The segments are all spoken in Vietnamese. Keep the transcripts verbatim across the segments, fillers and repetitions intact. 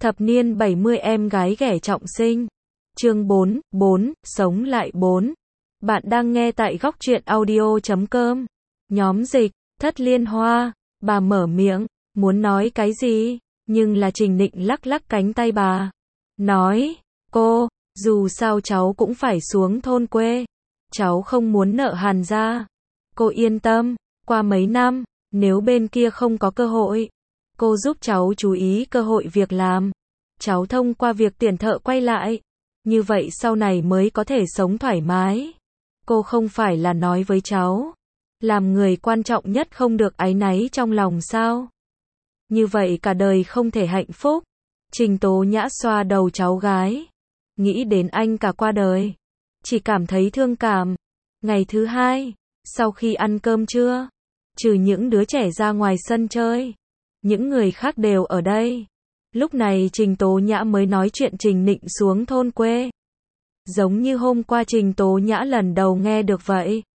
Thập niên bảy mươi em gái ghẻ trọng sinh. Chương bốn, bốn, sống lại bốn. Bạn đang nghe tại góc truyện audio chấm com. Nhóm dịch, Thất Liên Hoa. Bà mở miệng, muốn nói cái gì, nhưng là Trình Nịnh lắc lắc cánh tay bà. Nói, cô, dù sao cháu cũng phải xuống thôn quê. Cháu không muốn nợ Hàn gia. Cô yên tâm, qua mấy năm, nếu bên kia không có cơ hội, cô giúp cháu chú ý cơ hội việc làm. Cháu thông qua việc tuyển thợ quay lại. Như vậy sau này mới có thể sống thoải mái. Cô không phải là nói với cháu, làm người quan trọng nhất không được áy náy trong lòng sao? Như vậy cả đời không thể hạnh phúc. Trình Tố Nhã xoa đầu cháu gái. Nghĩ đến anh cả qua đời, chỉ cảm thấy thương cảm. Ngày thứ hai, sau khi ăn cơm trưa, trừ những đứa trẻ ra ngoài sân chơi, những người khác đều ở đây. Lúc này Trình Tố Nhã mới nói chuyện Trình Nịnh xuống thôn quê. Giống như hôm qua Trình Tố Nhã lần đầu nghe được vậy.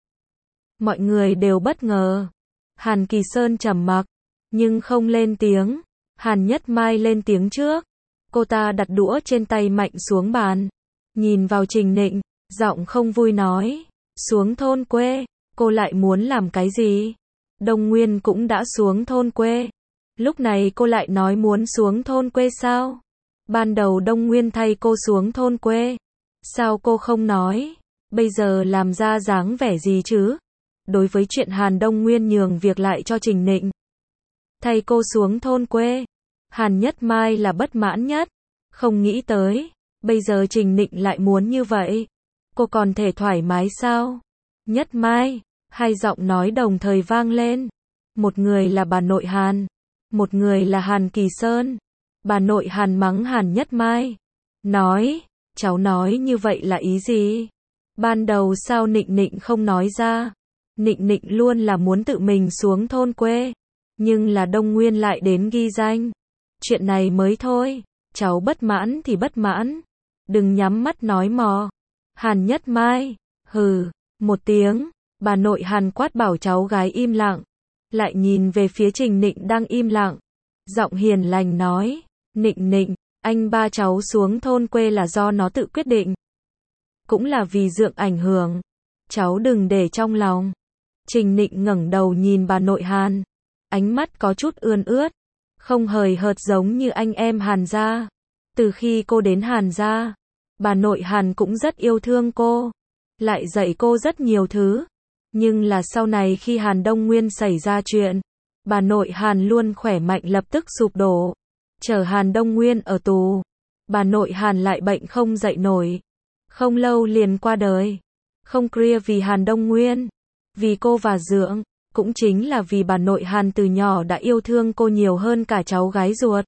Mọi người đều bất ngờ. Hàn Kỳ Sơn trầm mặc, nhưng không lên tiếng. Hàn Nhất Mai lên tiếng trước. Cô ta đặt đũa trên tay mạnh xuống bàn. Nhìn vào Trình Nịnh, giọng không vui nói. Xuống thôn quê, cô lại muốn làm cái gì? Đông Nguyên cũng đã xuống thôn quê. Lúc này cô lại nói muốn xuống thôn quê sao? Ban đầu Đông Nguyên thay cô xuống thôn quê. Sao cô không nói? Bây giờ làm ra dáng vẻ gì chứ? Đối với chuyện Hàn Đông Nguyên nhường việc lại cho Trình Nịnh, thay cô xuống thôn quê, Hàn Nhất Mai là bất mãn nhất. Không nghĩ tới, bây giờ Trình Nịnh lại muốn như vậy. Cô còn thể thoải mái sao? Nhất Mai, hai giọng nói đồng thời vang lên. Một người là bà nội Hàn, một người là Hàn Kỳ Sơn. Bà nội Hàn mắng Hàn Nhất Mai. Nói, cháu nói như vậy là ý gì? Ban đầu sao Nịnh Nịnh không nói ra? Nịnh Nịnh luôn là muốn tự mình xuống thôn quê. Nhưng là Đông Nguyên lại đến ghi danh. Chuyện này mới thôi. Cháu bất mãn thì bất mãn. Đừng nhắm mắt nói mò. Hàn Nhất Mai, hừ, một tiếng. Bà nội Hàn quát bảo cháu gái im lặng. Lại nhìn về phía Trình Nịnh đang im lặng. Giọng hiền lành nói, Nịnh Nịnh, anh ba cháu xuống thôn quê là do nó tự quyết định. Cũng là vì Dượng ảnh hưởng. Cháu đừng để trong lòng. Trình Nịnh ngẩng đầu nhìn bà nội Hàn. Ánh mắt có chút ươn ướt. Không hời hợt giống như anh em Hàn gia. Từ khi cô đến Hàn gia, bà nội Hàn cũng rất yêu thương cô. Lại dạy cô rất nhiều thứ. Nhưng là sau này khi Hàn Đông Nguyên xảy ra chuyện, bà nội Hàn luôn khỏe mạnh lập tức sụp đổ. Chờ Hàn Đông Nguyên ở tù, bà nội Hàn lại bệnh không dậy nổi. Không lâu liền qua đời. Không clear vì Hàn Đông Nguyên, vì cô và Dượng, cũng chính là vì bà nội Hàn từ nhỏ đã yêu thương cô nhiều hơn cả cháu gái ruột.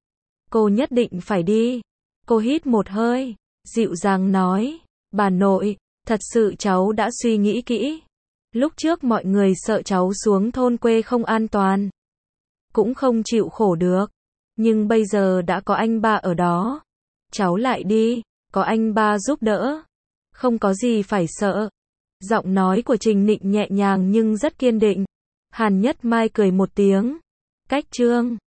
Cô nhất định phải đi. Cô hít một hơi, dịu dàng nói, bà nội, thật sự cháu đã suy nghĩ kỹ. Lúc trước mọi người sợ cháu xuống thôn quê không an toàn, cũng không chịu khổ được. Nhưng bây giờ đã có anh ba ở đó. Cháu lại đi, có anh ba giúp đỡ. Không có gì phải sợ. Giọng nói của Trình Nịnh nhẹ nhàng nhưng rất kiên định. Hàn Nhất Mai cười một tiếng. Cách chương